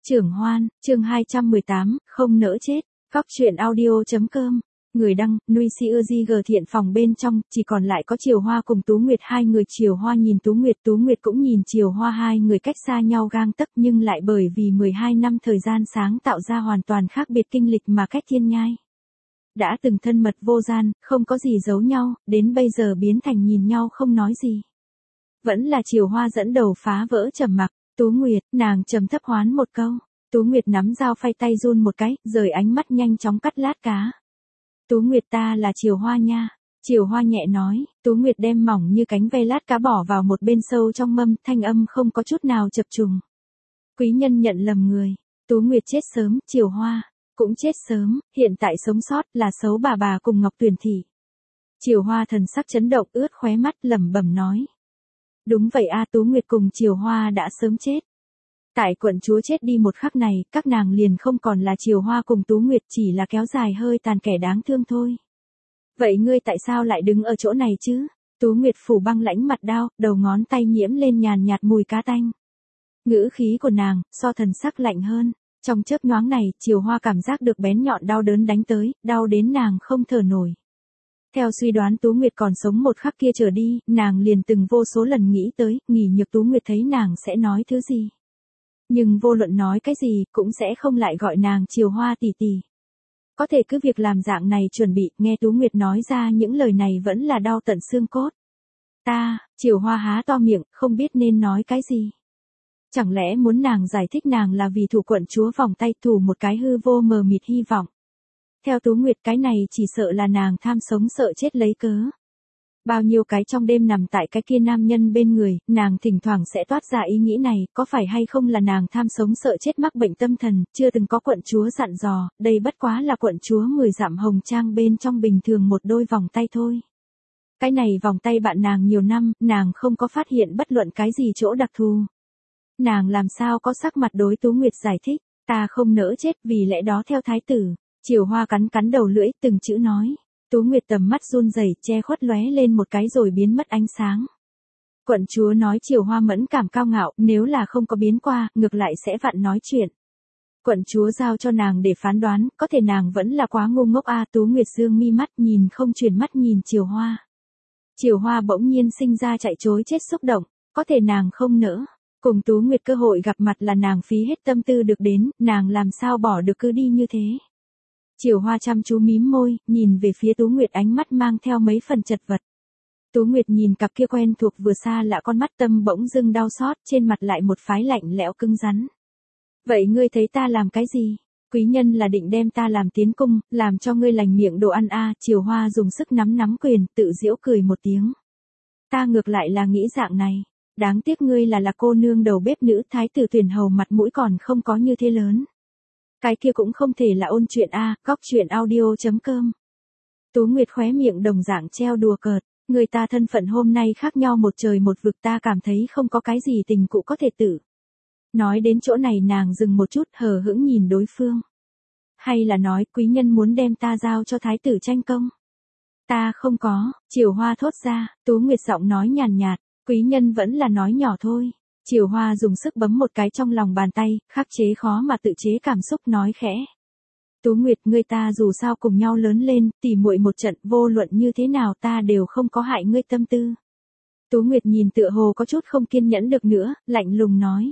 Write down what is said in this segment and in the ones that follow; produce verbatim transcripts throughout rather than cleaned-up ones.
Trưởng Hoan, chương hai trăm mười tám, không nỡ chết. Góc truyện audio.com. Người đăng, Nuôi Si Ưa Di Gờ Thiện phòng bên trong, chỉ còn lại có Triều Hoa cùng Tú Nguyệt hai người. Triều Hoa nhìn Tú Nguyệt, Tú Nguyệt cũng nhìn Triều Hoa, hai người cách xa nhau gang tấc nhưng lại bởi vì mười hai năm thời gian sáng tạo ra hoàn toàn khác biệt kinh lịch mà cách thiên nhai. Đã từng thân mật vô gian, không có gì giấu nhau, đến bây giờ biến thành nhìn nhau không nói gì. Vẫn là Triều Hoa dẫn đầu phá vỡ trầm mặc. Tú Nguyệt, nàng trầm thấp hoán một câu. Tú Nguyệt nắm dao phay tay run một cái, rời ánh mắt nhanh chóng cắt lát cá. Tú Nguyệt, ta là Triều Hoa nha. Triều Hoa nhẹ nói. Tú Nguyệt đem mỏng như cánh ve lát cá bỏ vào một bên sâu trong mâm, thanh âm không có chút nào chập trùng. Quý nhân nhận lầm người. Tú Nguyệt chết sớm, Triều Hoa cũng chết sớm, hiện tại sống sót là xấu bà bà cùng Ngọc Tuyền Thị. Triều Hoa thần sắc chấn động, ướt khóe mắt, lẩm bẩm nói. Đúng vậy a, Tú Nguyệt cùng Triều Hoa đã sớm chết. Tại quận chúa chết đi một khắc này, các nàng liền không còn là Triều Hoa cùng Tú Nguyệt, chỉ là kéo dài hơi tàn kẻ đáng thương thôi. Vậy ngươi tại sao lại đứng ở chỗ này chứ? Tú Nguyệt phủ băng lãnh mặt đao, đầu ngón tay nhiễm lên nhàn nhạt mùi cá tanh. Ngữ khí của nàng, so thần sắc lạnh hơn. Trong chớp nhoáng này, Triều Hoa cảm giác được bén nhọn đau đớn đánh tới, đau đến nàng không thở nổi. Theo suy đoán Tú Nguyệt còn sống một khắc kia trở đi, nàng liền từng vô số lần nghĩ tới, nghỉ nhược Tú Nguyệt thấy nàng sẽ nói thứ gì. Nhưng vô luận nói cái gì, cũng sẽ không lại gọi nàng Triều Hoa tỷ tỷ. Có thể cứ việc làm dạng này chuẩn bị, nghe Tú Nguyệt nói ra những lời này vẫn là đau tận xương cốt. Ta, Triều Hoa há to miệng, không biết nên nói cái gì. Chẳng lẽ muốn nàng giải thích nàng là vì thủ quận chúa vòng tay, thủ một cái hư vô mờ mịt hy vọng. Theo Tú Nguyệt, cái này chỉ sợ là nàng tham sống sợ chết lấy cớ. Bao nhiêu cái trong đêm nằm tại cái kia nam nhân bên người, nàng thỉnh thoảng sẽ toát ra ý nghĩ này, có phải hay không là nàng tham sống sợ chết mắc bệnh tâm thần, chưa từng có quận chúa dặn dò, đây bất quá là quận chúa mười dặm hồng trang bên trong bình thường một đôi vòng tay thôi. Cái này vòng tay bạn nàng nhiều năm, nàng không có phát hiện bất luận cái gì chỗ đặc thù. Nàng làm sao có sắc mặt đối Tú Nguyệt giải thích, ta không nỡ chết vì lẽ đó theo thái tử. Triều Hoa cắn cắn đầu lưỡi, từng chữ nói. Tú Nguyệt tầm mắt run rẩy, che khuất lóe lên một cái rồi biến mất ánh sáng. Quận chúa nói Triều Hoa mẫn cảm cao ngạo, nếu là không có biến qua, ngược lại sẽ vặn nói chuyện. Quận chúa giao cho nàng để phán đoán, có thể nàng vẫn là quá ngu ngốc a. Tú Nguyệt dương mi mắt nhìn không chuyển mắt nhìn Triều Hoa. Triều Hoa bỗng nhiên sinh ra chạy trối chết xúc động, có thể nàng không nỡ. Cùng Tú Nguyệt cơ hội gặp mặt là nàng phí hết tâm tư được đến, nàng làm sao bỏ được cứ đi như thế. Triều Hoa chăm chú mím môi, nhìn về phía Tú Nguyệt, ánh mắt mang theo mấy phần chật vật. Tú Nguyệt nhìn cặp kia quen thuộc vừa xa lạ con mắt, tâm bỗng dưng đau xót, trên mặt lại một phái lạnh lẽo cứng rắn. Vậy ngươi thấy ta làm cái gì? Quý nhân là định đem ta làm tiến cung, làm cho ngươi lành miệng đồ ăn a. À. Triều Hoa dùng sức nắm nắm quyền, tự giễu cười một tiếng. Ta ngược lại là nghĩ dạng này. Đáng tiếc ngươi là là cô nương đầu bếp nữ, thái tử tuyển hầu mặt mũi còn không có như thế lớn. Cái kia cũng không thể là ôn chuyện a. Góc truyện audio.com. Tú Nguyệt khóe miệng đồng dạng treo đùa cợt, người ta thân phận hôm nay khác nhau một trời một vực, ta cảm thấy không có cái gì tình cụ có thể tử. Nói đến chỗ này nàng dừng một chút, hờ hững nhìn đối phương. Hay là nói quý nhân muốn đem ta giao cho thái tử tranh công? Ta không có. Triều Hoa thốt ra. Tú Nguyệt giọng nói nhàn nhạt, quý nhân vẫn là nói nhỏ thôi. Triều Hoa dùng sức bấm một cái trong lòng bàn tay, khắc chế khó mà tự chế cảm xúc, nói khẽ. Tú Nguyệt, ngươi ta dù sao cùng nhau lớn lên, tỉ muội một trận, vô luận như thế nào ta đều không có hại ngươi tâm tư. Tú Nguyệt nhìn tựa hồ có chút không kiên nhẫn được nữa, lạnh lùng nói.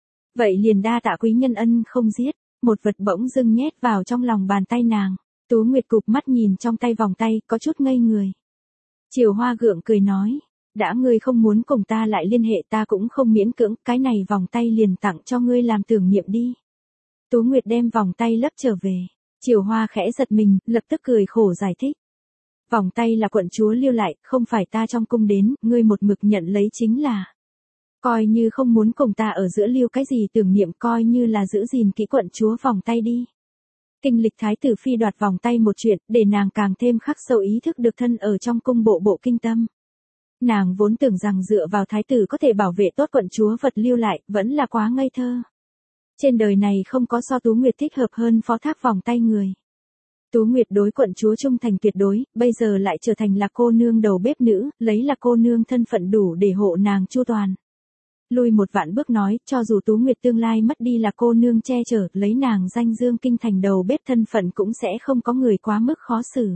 Vậy liền đa tạ quý nhân ân không giết. Một vật bỗng dưng nhét vào trong lòng bàn tay nàng. Tú Nguyệt cụp mắt nhìn trong tay vòng tay, có chút ngây người. Triều Hoa gượng cười nói. Đã ngươi không muốn cùng ta lại liên hệ, ta cũng không miễn cưỡng, cái này vòng tay liền tặng cho ngươi làm tưởng niệm đi. Tú Nguyệt đem vòng tay lấp trở về. Triều Hoa khẽ giật mình, lập tức cười khổ giải thích. Vòng tay là quận chúa lưu lại, không phải ta trong cung đến, ngươi một mực nhận lấy chính là. Coi như không muốn cùng ta ở giữa lưu cái gì tưởng niệm, coi như là giữ gìn kỹ quận chúa vòng tay đi. Kinh lịch thái tử phi đoạt vòng tay một chuyện, để nàng càng thêm khắc sâu ý thức được thân ở trong cung bộ bộ kinh tâm. Nàng vốn tưởng rằng dựa vào thái tử có thể bảo vệ tốt quận chúa vật lưu lại, vẫn là quá ngây thơ. Trên đời này không có so Tú Nguyệt thích hợp hơn phó thác vòng tay người. Tú Nguyệt đối quận chúa trung thành tuyệt đối, bây giờ lại trở thành là cô nương đầu bếp nữ, lấy là cô nương thân phận đủ để hộ nàng chu toàn. Lui một vạn bước nói, cho dù Tú Nguyệt tương lai mất đi là cô nương che chở, lấy nàng danh dương kinh thành đầu bếp thân phận cũng sẽ không có người quá mức khó xử.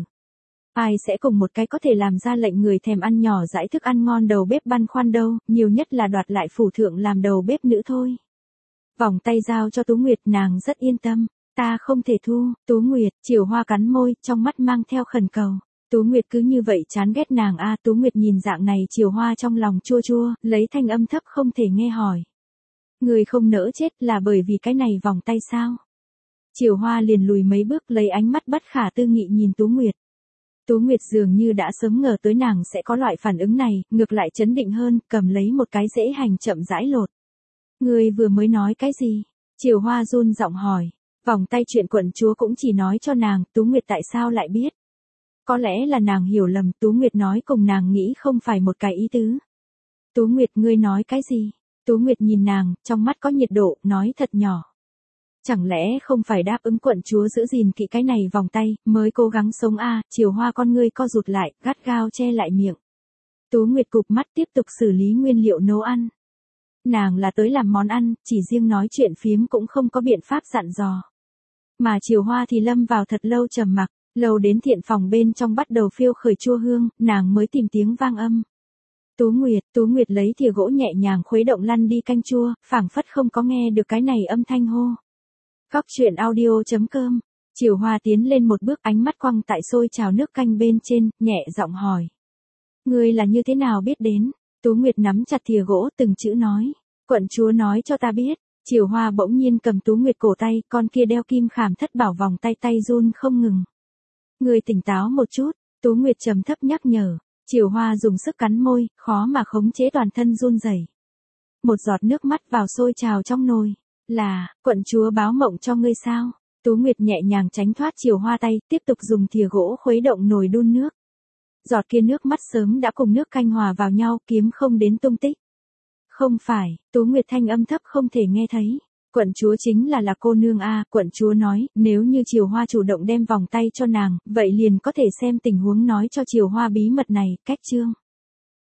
Ai sẽ cùng một cái có thể làm ra lệnh người thèm ăn nhỏ dãi thức ăn ngon đầu bếp băn khoăn đâu, nhiều nhất là đoạt lại phủ thượng làm đầu bếp nữ thôi. Vòng tay giao cho Tú Nguyệt, nàng rất yên tâm. Ta không thể thu. Tú Nguyệt, Chiều Hoa cắn môi, trong mắt mang theo khẩn cầu. Tú Nguyệt cứ như vậy chán ghét nàng a. Tú Nguyệt nhìn dạng này Chiều Hoa trong lòng chua chua, lấy thanh âm thấp không thể nghe hỏi. Người không nỡ chết là bởi vì cái này vòng tay sao? Chiều Hoa liền lùi mấy bước, lấy ánh mắt bất khả tư nghị nhìn Tú Nguyệt. Tú Nguyệt dường như đã sớm ngờ tới nàng sẽ có loại phản ứng này, ngược lại chấn định hơn, cầm lấy một cái dễ hành chậm rãi lột. Người vừa mới nói cái gì? Chiều Hoa run giọng hỏi. Vòng tay chuyện quận chúa cũng chỉ nói cho nàng, Tú Nguyệt tại sao lại biết? Có lẽ là nàng hiểu lầm, Tú Nguyệt nói cùng nàng nghĩ không phải một cái ý tứ. Tú Nguyệt, ngươi nói cái gì? Tú Nguyệt nhìn nàng, trong mắt có nhiệt độ, nói thật nhỏ. Chẳng lẽ không phải đáp ứng quận chúa giữ gìn kỹ cái này vòng tay, mới cố gắng sống a? À? Chiều Hoa con ngươi co rụt lại, gắt gao che lại miệng. Tú Nguyệt cụp mắt tiếp tục xử lý nguyên liệu nấu ăn. Nàng là tới làm món ăn, chỉ riêng nói chuyện phiếm cũng không có biện pháp dặn dò. Mà Chiều Hoa thì lâm vào thật lâu trầm mặc, lâu đến thiện phòng bên trong bắt đầu phiêu khởi chua hương, nàng mới tìm tiếng vang âm. Tú Nguyệt, Tú Nguyệt lấy thìa gỗ nhẹ nhàng khuấy động lăn đi canh chua, phảng phất không có nghe được cái này âm thanh hô. Góc truyện audio chấm com. Chiều Hoa tiến lên một bước, ánh mắt quăng tại sôi trào nước canh bên trên, nhẹ giọng hỏi. Ngươi là như thế nào biết đến? Tú Nguyệt nắm chặt thìa gỗ từng chữ nói. Quận chúa nói cho ta biết. Chiều Hoa bỗng nhiên cầm Tú Nguyệt cổ tay, con kia đeo kim khảm thất bảo vòng tay tay run không ngừng. Ngươi tỉnh táo một chút, Tú Nguyệt trầm thấp nhắc nhở. Chiều Hoa dùng sức cắn môi, khó mà khống chế toàn thân run rẩy. Một giọt nước mắt vào sôi trào trong nồi. Là, quận chúa báo mộng cho ngươi sao? Tú Nguyệt nhẹ nhàng tránh thoát Chiều Hoa tay, tiếp tục dùng thìa gỗ khuấy động nồi đun nước. Giọt kia nước mắt sớm đã cùng nước canh hòa vào nhau, kiếm không đến tung tích. Không phải, Tú Nguyệt thanh âm thấp không thể nghe thấy. Quận chúa chính là là cô nương a. Quận chúa nói, nếu như Chiều Hoa chủ động đem vòng tay cho nàng, vậy liền có thể xem tình huống nói cho Chiều Hoa bí mật này, cách chương.